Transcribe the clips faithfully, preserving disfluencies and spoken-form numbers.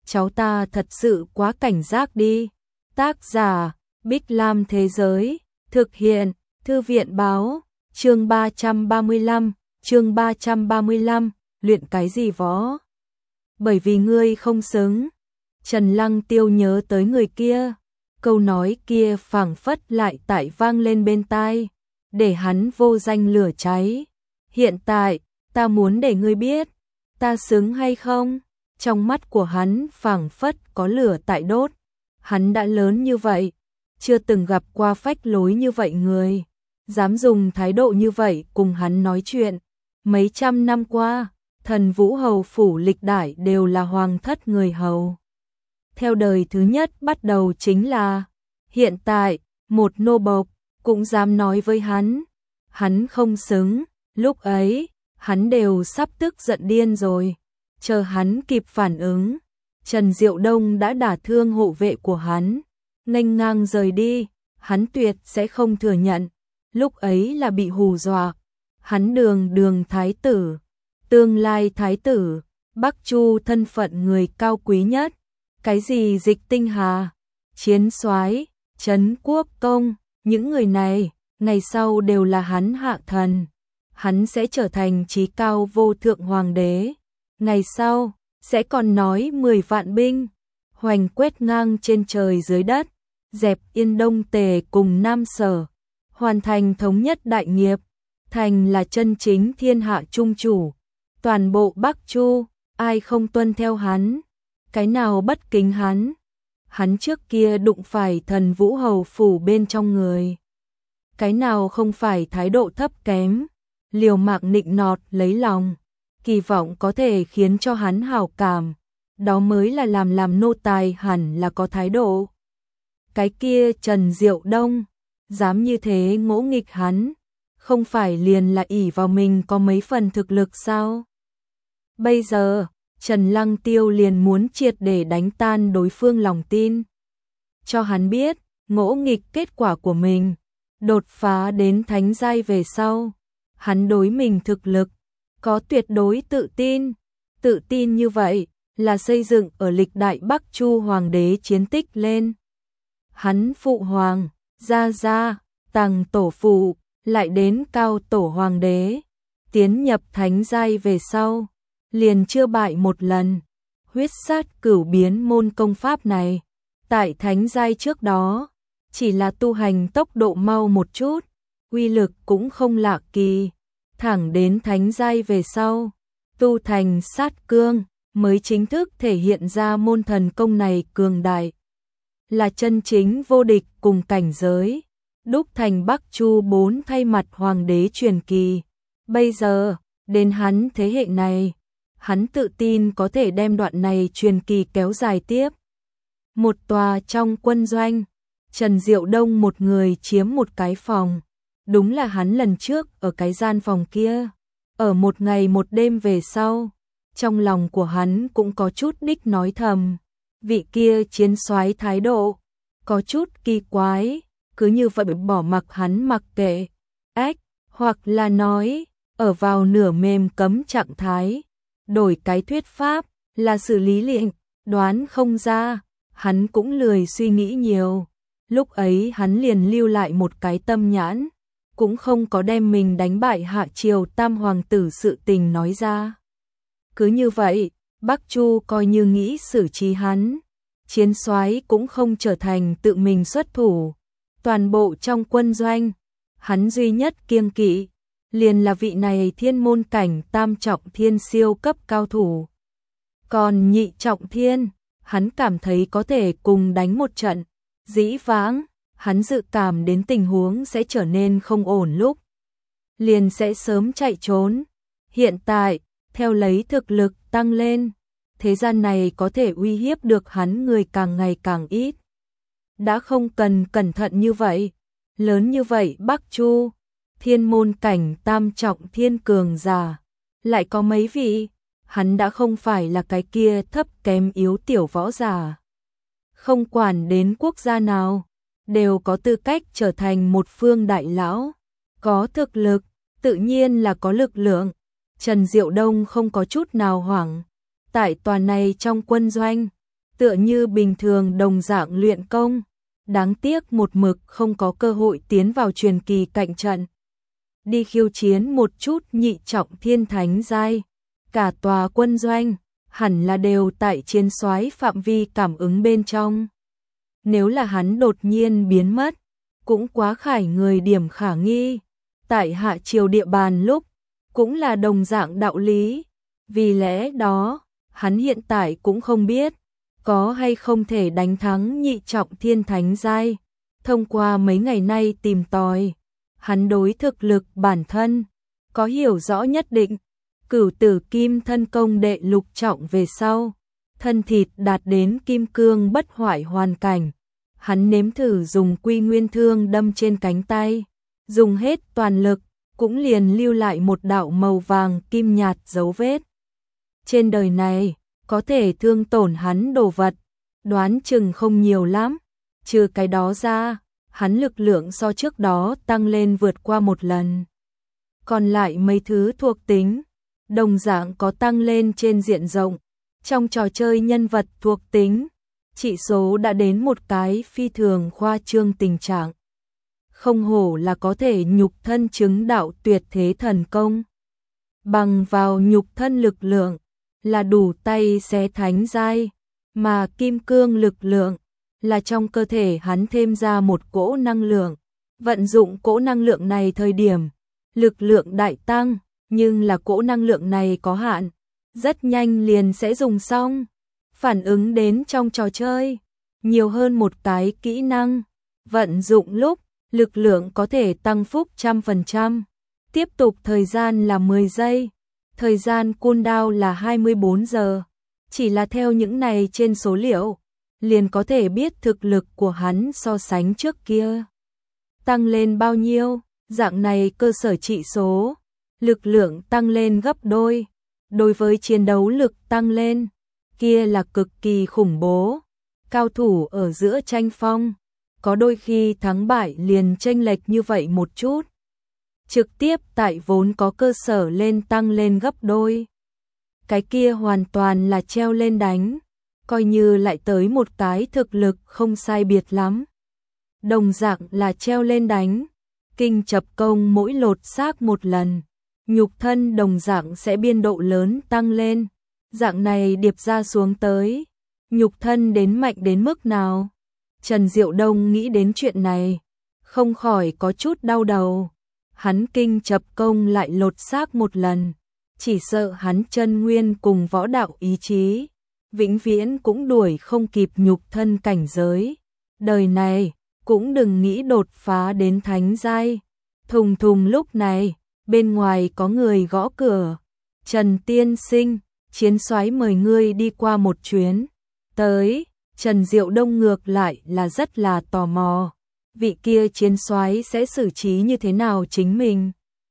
cháu ta thật sự quá cảnh giác đi. Tác giả, Bích Lam Thế Giới, thực hiện, Thư viện Báo, chương ba trăm ba mươi lăm, chương ba trăm ba mươi lăm, luyện cái gì võ? Bởi vì ngươi không xứng. Trần Lăng Tiêu nhớ tới người kia, câu nói kia phảng phất lại tại vang lên bên tai, để hắn vô danh lửa cháy. Hiện tại, ta muốn để ngươi biết, ta xứng hay không? Trong mắt của hắn phảng phất có lửa tại đốt. Hắn đã lớn như vậy, chưa từng gặp qua phách lối như vậy người, dám dùng thái độ như vậy cùng hắn nói chuyện. Mấy trăm năm qua, Thần Vũ Hầu phủ lịch đại đều là hoàng thất người hầu. Theo đời thứ nhất bắt đầu chính là, hiện tại, một nô bộc cũng dám nói với hắn, hắn không xứng. Lúc ấy, hắn đều sắp tức giận điên rồi. Chờ hắn kịp phản ứng, Trần Diệu Đông đã đả thương hộ vệ của hắn, nghênh ngang rời đi. Hắn tuyệt sẽ không thừa nhận, lúc ấy là bị hù dọa. Hắn đường đường thái tử, tương lai thái tử, Bắc Chu thân phận người cao quý nhất, cái gì Dịch Tinh Hà, Chiến Soái, Trấn Quốc Công, những người này, ngày sau đều là hắn hạ thần. Hắn sẽ trở thành chí cao vô thượng hoàng đế. Ngày sau, sẽ còn nói mười vạn binh, hoành quét ngang trên trời dưới đất, dẹp yên Đông Tề cùng Nam Sở, hoàn thành thống nhất đại nghiệp, thành là chân chính thiên hạ trung chủ. Toàn bộ Bắc Chu, ai không tuân theo hắn, cái nào bất kính hắn. Hắn trước kia đụng phải Thần Vũ Hầu phủ bên trong người, cái nào không phải thái độ thấp kém, liều mạng nịnh nọt lấy lòng, kỳ vọng có thể khiến cho hắn hảo cảm, đó mới là làm làm nô tài hẳn là có thái độ. Cái kia Trần Diệu Đông, dám như thế ngỗ nghịch hắn, không phải liền là ỷ vào mình có mấy phần thực lực sao? Bây giờ, Trần Lăng Tiêu liền muốn triệt để đánh tan đối phương lòng tin, cho hắn biết, ngỗ nghịch kết quả của mình, đột phá đến thánh giai về sau, hắn đối mình thực lực có tuyệt đối tự tin. Tự tin như vậy là xây dựng ở lịch đại Bắc Chu hoàng đế chiến tích lên. Hắn phụ hoàng, gia gia, tàng tổ phụ, lại đến cao tổ hoàng đế, tiến nhập thánh giai về sau, liền chưa bại một lần. Huyết sát cửu biến môn công pháp này, tại thánh giai trước đó, chỉ là tu hành tốc độ mau một chút, uy lực cũng không lạ kỳ. Thẳng đến thánh giai về sau, tu thành sát cương, mới chính thức thể hiện ra môn thần công này cường đại, là chân chính vô địch cùng cảnh giới, đúc thành Bắc Chu bốn thay mặt hoàng đế truyền kỳ. Bây giờ, đến hắn thế hệ này, hắn tự tin có thể đem đoạn này truyền kỳ kéo dài tiếp. Một tòa trong quân doanh, Trần Diệu Đông một người chiếm một cái phòng. Đúng là hắn lần trước ở cái gian phòng kia, ở một ngày một đêm về sau, trong lòng của hắn cũng có chút đích nói thầm, vị kia chiến soái thái độ có chút kỳ quái, cứ như vậy bỏ mặc hắn mặc kệ, ách, hoặc là nói, ở vào nửa mềm cấm trạng thái, đổi cái thuyết pháp là xử lý liền, đoán không ra, hắn cũng lười suy nghĩ nhiều. Lúc ấy hắn liền lưu lại một cái tâm nhãn, cũng không có đem mình đánh bại Hạ Triều Tam hoàng tử sự tình nói ra. Cứ như vậy, Bắc Chu coi như nghĩ xử trí hắn, chiến soái cũng không trở thành tự mình xuất thủ. Toàn bộ trong quân doanh, hắn duy nhất kiêng kỵ, liền là vị này thiên môn cảnh tam trọng thiên siêu cấp cao thủ. Còn nhị trọng thiên, hắn cảm thấy có thể cùng đánh một trận. Dĩ vãng, hắn dự cảm đến tình huống sẽ trở nên không ổn lúc, liền sẽ sớm chạy trốn. Hiện tại, theo lấy thực lực tăng lên, thế gian này có thể uy hiếp được hắn người càng ngày càng ít. Đã không cần cẩn thận như vậy, lớn như vậy Bắc Chu, thiên môn cảnh tam trọng thiên cường giả, lại có mấy vị, hắn đã không phải là cái kia thấp kém yếu tiểu võ giả. Không quản đến quốc gia nào, đều có tư cách trở thành một phương đại lão, có thực lực, tự nhiên là có lực lượng. Trần Diệu Đông không có chút nào hoảng, tại tòa này trong quân doanh, tựa như bình thường đồng dạng luyện công, đáng tiếc một mực không có cơ hội tiến vào truyền kỳ cạnh trận. Đi khiêu chiến một chút nhị trọng thiên thánh giai, cả tòa quân doanh, hẳn là đều tại chiến soái phạm vi cảm ứng bên trong. Nếu là hắn đột nhiên biến mất, cũng quá khải người điểm khả nghi, tại hạ triều địa bàn lúc, cũng là đồng dạng đạo lý, vì lẽ đó, hắn hiện tại cũng không biết, có hay không thể đánh thắng nhị trọng thiên thánh giai. Thông qua mấy ngày nay tìm tòi, hắn đối thực lực bản thân có hiểu rõ nhất định. Cửu tử kim thân công đệ lục trọng về sau, thân thịt đạt đến kim cương bất hoại hoàn cảnh. Hắn nếm thử dùng quy nguyên thương đâm trên cánh tay, dùng hết toàn lực, cũng liền lưu lại một đạo màu vàng kim nhạt dấu vết. Trên đời này, có thể thương tổn hắn đồ vật, đoán chừng không nhiều lắm, trừ cái đó ra, hắn lực lượng so trước đó tăng lên vượt qua một lần. Còn lại mấy thứ thuộc tính, đồng dạng có tăng lên trên diện rộng. Trong trò chơi nhân vật thuộc tính, chỉ số đã đến một cái phi thường khoa trương tình trạng. Không hổ là có thể nhục thân chứng đạo tuyệt thế thần công. Bằng vào nhục thân lực lượng, là đủ tay xé thánh giai, mà kim cương lực lượng, là trong cơ thể hắn thêm ra một cỗ năng lượng. Vận dụng cỗ năng lượng này thời điểm, lực lượng đại tăng, nhưng là cỗ năng lượng này có hạn, rất nhanh liền sẽ dùng xong. Phản ứng đến trong trò chơi, nhiều hơn một cái kỹ năng, vận dụng lúc, lực lượng có thể tăng phúc trăm phần trăm, tiếp tục thời gian là mười giây, thời gian cooldown là hai mươi bốn giờ, chỉ là theo những này trên số liệu, liền có thể biết thực lực của hắn so sánh trước kia tăng lên bao nhiêu. Dạng này cơ sở trị số, lực lượng tăng lên gấp đôi, đối với chiến đấu lực tăng lên, kia là cực kỳ khủng bố. Cao thủ ở giữa tranh phong, có đôi khi thắng bại liền chênh lệch như vậy một chút, trực tiếp tại vốn có cơ sở lên tăng lên gấp đôi. Cái kia hoàn toàn là treo lên đánh, coi như lại tới một cái thực lực không sai biệt lắm. Đồng dạng là treo lên đánh, kinh chập công mỗi lột xác một lần, nhục thân đồng dạng sẽ biên độ lớn tăng lên. Dạng này điệp ra xuống tới, nhục thân đến mạnh đến mức nào? Trần Diệu Đông nghĩ đến chuyện này, không khỏi có chút đau đầu. Hắn kinh chập công lại lột xác một lần, chỉ sợ hắn chân nguyên cùng võ đạo ý chí, vĩnh viễn cũng đuổi không kịp nhục thân cảnh giới. Đời này, cũng đừng nghĩ đột phá đến thánh giai. Thùng thùng lúc này, bên ngoài có người gõ cửa. Trần tiên sinh, chiến soái mời ngươi đi qua một chuyến. Tới, Trần Diệu Đông ngược lại là rất là tò mò. Vị kia chiến soái sẽ xử trí như thế nào chính mình?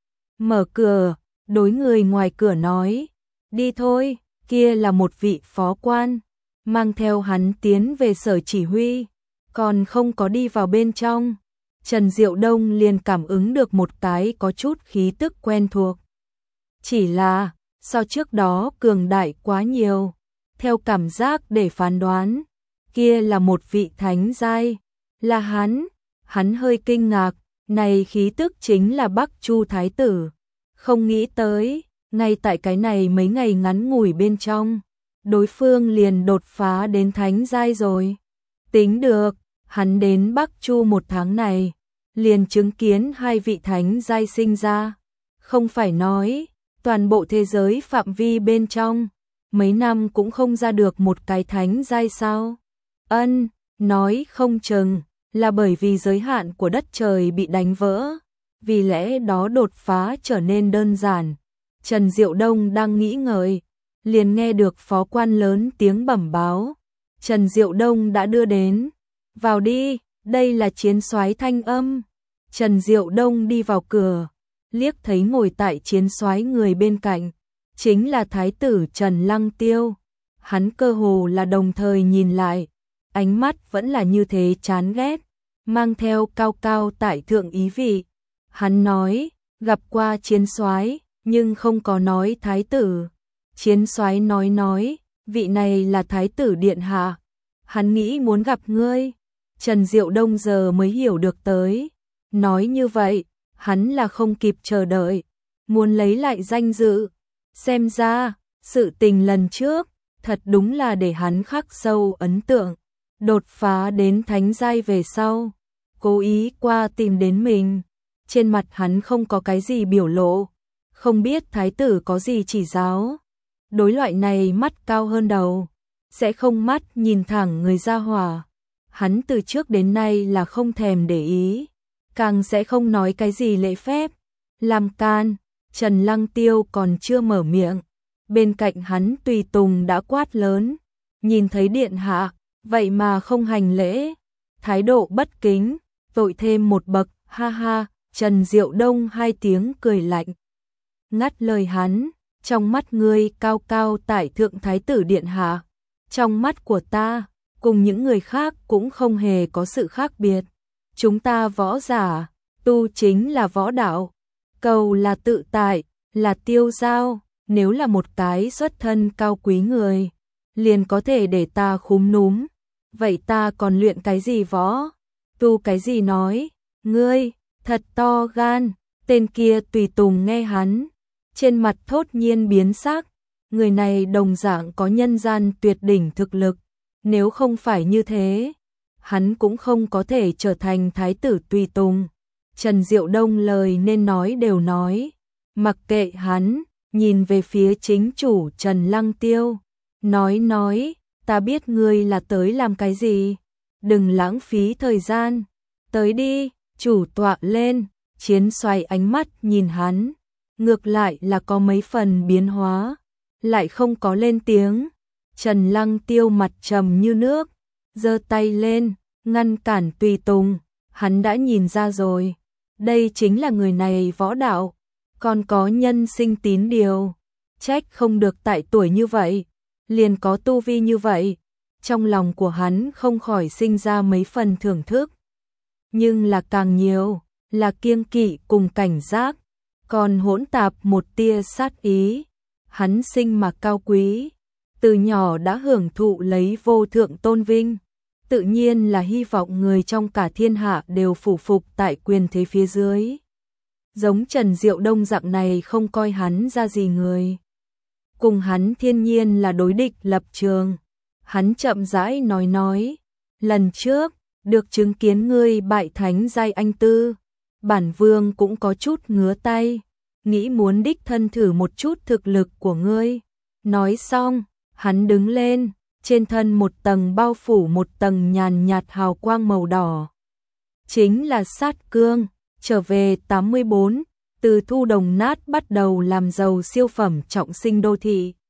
Mở cửa, đối người ngoài cửa nói, đi thôi, kia là một vị phó quan, mang theo hắn tiến về sở chỉ huy, còn không có đi vào bên trong. Trần Diệu Đông liền cảm ứng được một cái có chút khí tức quen thuộc. Chỉ là, so trước đó cường đại quá nhiều, theo cảm giác để phán đoán, kia là một vị thánh giai, là hắn. Hắn hơi kinh ngạc, này khí tức chính là Bắc Chu Thái tử. Không nghĩ tới, ngay tại cái này mấy ngày ngắn ngủi bên trong, đối phương liền đột phá đến thánh giai rồi. Tính được, hắn đến Bắc Chu một tháng này, liền chứng kiến hai vị thánh giai sinh ra. Không phải nói, toàn bộ thế giới phạm vi bên trong, mấy năm cũng không ra được một cái thánh giai sao? Ân, nói không chừng là bởi vì giới hạn của đất trời bị đánh vỡ, vì lẽ đó đột phá trở nên đơn giản. Trần Diệu Đông đang nghĩ ngợi, liền nghe được phó quan lớn tiếng bẩm báo. Trần Diệu Đông đã đưa đến. Vào đi, đây là chiến soái thanh âm. Trần Diệu Đông đi vào cửa, liếc thấy ngồi tại chiến soái người bên cạnh, chính là thái tử Trần Lăng Tiêu. Hắn cơ hồ là đồng thời nhìn lại, ánh mắt vẫn là như thế chán ghét, mang theo cao cao tại thượng ý vị. Hắn nói, gặp qua chiến soái, nhưng không có nói thái tử. Chiến soái nói nói, vị này là thái tử điện hạ, hắn nghĩ muốn gặp ngươi. Trần Diệu Đông giờ mới hiểu được tới. Nói như vậy, hắn là không kịp chờ đợi, muốn lấy lại danh dự. Xem ra, sự tình lần trước, thật đúng là để hắn khắc sâu ấn tượng. Đột phá đến thánh giai về sau, cố ý qua tìm đến mình. Trên mặt hắn không có cái gì biểu lộ, không biết thái tử có gì chỉ giáo. Đối loại này mắt cao hơn đầu, sẽ không mắt nhìn thẳng người ra hỏa. Hắn từ trước đến nay là không thèm để ý, càng sẽ không nói cái gì lễ phép. Làm can, Trần Lăng Tiêu còn chưa mở miệng, bên cạnh hắn tùy tùng đã quát lớn, nhìn thấy điện hạ, vậy mà không hành lễ, thái độ bất kính, vội thêm một bậc, ha ha. Trần Diệu Đông hai tiếng cười lạnh, ngắt lời hắn, trong mắt ngươi cao cao tại thượng thái tử điện hạ, trong mắt của ta, cùng những người khác cũng không hề có sự khác biệt. Chúng ta võ giả, tu chính là võ đạo, cầu là tự tại, là tiêu dao, nếu là một cái xuất thân cao quý người, liền có thể để ta khúm núm, vậy ta còn luyện cái gì võ, tu cái gì nói, ngươi, thật to gan. Tên kia tùy tùng nghe hắn, trên mặt thốt nhiên biến sắc, người này đồng dạng có nhân gian tuyệt đỉnh thực lực, nếu không phải như thế, hắn cũng không có thể trở thành thái tử tùy tùng. Trần Diệu Đông lời nên nói đều nói, mặc kệ hắn, nhìn về phía chính chủ Trần Lăng Tiêu, nói nói, ta biết ngươi là tới làm cái gì, đừng lãng phí thời gian, tới đi, chủ tọa lên. Chiến xoay ánh mắt nhìn hắn, ngược lại là có mấy phần biến hóa, lại không có lên tiếng. Trần Lăng Tiêu mặt trầm như nước, giơ tay lên, ngăn cản tùy tùng, hắn đã nhìn ra rồi, đây chính là người này võ đạo, còn có nhân sinh tín điều, trách không được tại tuổi như vậy, liền có tu vi như vậy, trong lòng của hắn không khỏi sinh ra mấy phần thưởng thức, nhưng là càng nhiều là kiêng kỵ cùng cảnh giác, còn hỗn tạp một tia sát ý. Hắn sinh mà cao quý, từ nhỏ đã hưởng thụ lấy vô thượng tôn vinh, tự nhiên là hy vọng người trong cả thiên hạ đều phủ phục tại quyền thế phía dưới. Giống Trần Diệu Đông dạng này không coi hắn ra gì người, cùng hắn thiên nhiên là đối địch lập trường. Hắn chậm rãi nói nói, lần trước, được chứng kiến ngươi bại thánh giai anh tư, bản vương cũng có chút ngứa tay, nghĩ muốn đích thân thử một chút thực lực của ngươi. Nói xong, hắn đứng lên, trên thân một tầng bao phủ một tầng nhàn nhạt hào quang màu đỏ. Chính là sát cương, trở về tám mươi bốn, từ thu đồng nát bắt đầu làm giàu siêu phẩm trọng sinh đô thị.